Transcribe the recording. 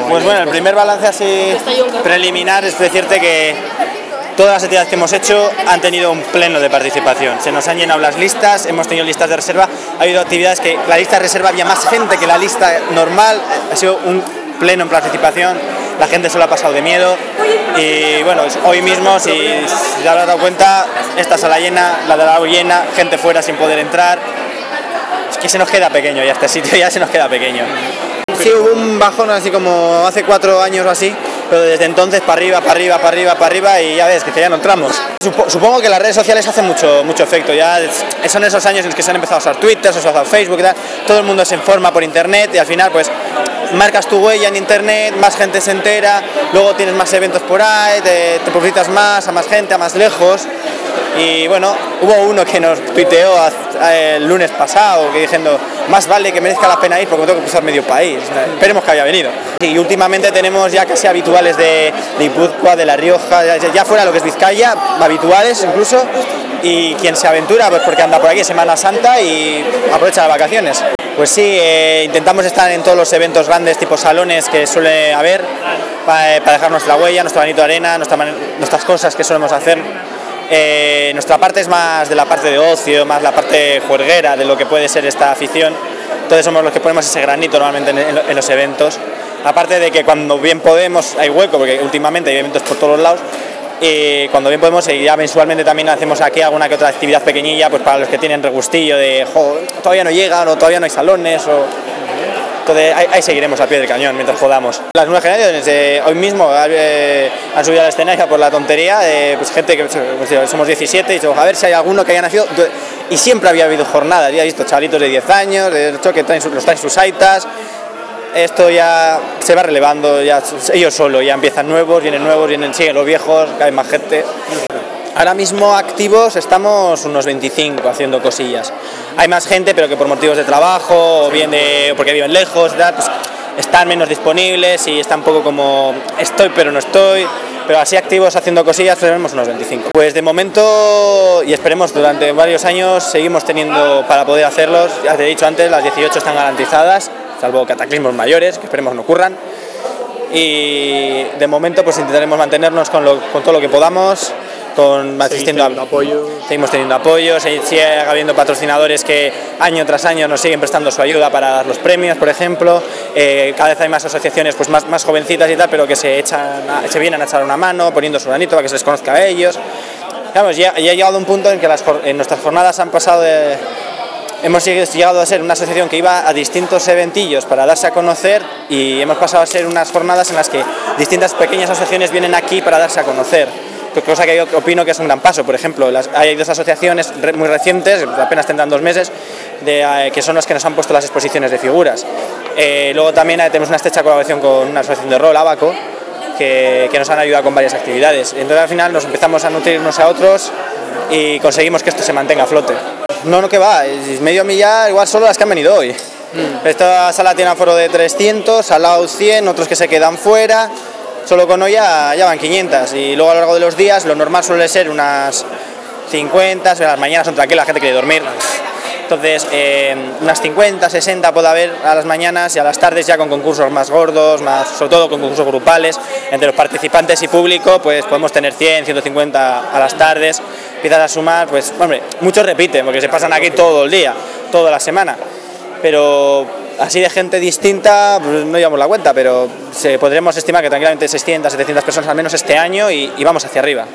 Pues bueno, el primer balance así preliminar es decirte que todas las actividades que hemos hecho han tenido un pleno de participación. Se nos han llenado las listas, hemos tenido listas de reserva, ha habido actividades que la lista de reserva había más gente que la lista normal, ha sido un pleno en participación, la gente se lo ha pasado de miedo y bueno, hoy mismo, si ya lo has dado cuenta, esta sala llena, la de la llena, gente fuera sin poder entrar, es que se nos queda pequeño ya este sitio, ya se nos queda pequeño. Sí, hubo un bajón así como hace 4 años o así, pero desde entonces para arriba y ya ves que ya no entramos. Supongo que las redes sociales hacen mucho efecto, ya son esos años en los que se han empezado a usar Twitter, se ha usado Facebook y tal, todo el mundo se informa por internet y al final pues marcas tu huella en internet, más gente se entera, luego tienes más eventos por ahí, te publicitas más, a más gente, a más lejos. Y bueno, hubo uno que nos tuiteó el lunes pasado que diciendo más vale que merezca la pena ir porque me tengo que cruzar medio país, esperemos que haya venido. Y últimamente tenemos ya casi habituales de Guipúzcoa, de La Rioja, ya fuera lo que es Vizcaya, habituales incluso, y quien se aventura pues porque anda por aquí Semana Santa y aprovecha las vacaciones. Pues sí, intentamos estar en todos los eventos grandes tipo salones que suele haber para dejar nuestra huella, nuestro granito de arena, nuestras cosas que solemos hacer. Nuestra parte es más de la parte de ocio, más la parte juerguera de lo que puede ser esta afición, entonces somos los que ponemos ese granito normalmente en los eventos, aparte de que cuando bien podemos hay hueco, porque últimamente hay eventos por todos los lados, y cuando bien podemos ya mensualmente también hacemos aquí alguna que otra actividad pequeñilla pues para los que tienen regustillo de todavía no llegan o todavía no hay salones entonces ahí seguiremos al pie del cañón mientras podamos. Las nuevas generaciones, hoy mismo han subido a la escena por la tontería, pues gente que pues, somos 17 y a ver si hay alguno que haya nacido, y siempre había habido jornadas, había visto chavalitos de 10 años, de 8 que los traen sus aitas, esto ya se va relevando, ya ellos solo, ya empiezan nuevos, siguen los viejos, cada vez más gente. Ahora mismo activos estamos unos 25 haciendo cosillas. Hay más gente, pero que por motivos de trabajo o bien porque viven lejos, pues están menos disponibles y está un poco como estoy pero no estoy. Pero así activos haciendo cosillas tenemos unos 25. Pues de momento, y esperemos durante varios años, seguimos teniendo para poder hacerlos. Ya te he dicho antes, las 18 están garantizadas, salvo cataclismos mayores, que esperemos no ocurran. Y de momento pues intentaremos mantenernos con todo lo que podamos. Seguimos teniendo apoyo, sigue habiendo patrocinadores que año tras año nos siguen prestando su ayuda para dar los premios, por ejemplo. Cada vez hay más asociaciones pues más jovencitas y tal, pero que se vienen a echar una mano, poniendo su granito para que se les conozca a ellos. Digamos, ya ha llegado a un punto en que en nuestras jornadas han pasado hemos llegado a ser una asociación que iba a distintos eventillos para darse a conocer y hemos pasado a ser unas jornadas en las que distintas pequeñas asociaciones vienen aquí para darse a conocer. Cosa que yo opino que es un gran paso. Por ejemplo, hay 2 asociaciones muy recientes, apenas tendrán 2 meses, que son las que nos han puesto las exposiciones de figuras. Luego también tenemos una estrecha colaboración con una asociación de rol, Abaco, que nos han ayudado con varias actividades. Entonces al final nos empezamos a nutrir unos a otros y conseguimos que esto se mantenga a flote. No, que va, es medio millar, igual solo las que han venido hoy. Esta sala tiene aforo de 300, al lado 100, otros que se quedan fuera. Solo con hoy ya van 500 y luego a lo largo de los días lo normal suele ser unas 50, las mañanas son tranquilas, la gente quiere dormir. Entonces unas 50, 60 puede haber a las mañanas y a las tardes ya con concursos más gordos, sobre todo con concursos grupales. Entre los participantes y público pues podemos tener 100, 150 a las tardes. Empiezas a sumar, pues hombre, muchos repiten porque se pasan aquí todo el día, toda la semana. Pero así de gente distinta, pues no llevamos la cuenta, pero podremos estimar que tranquilamente 600, 700 personas al menos este año y vamos hacia arriba.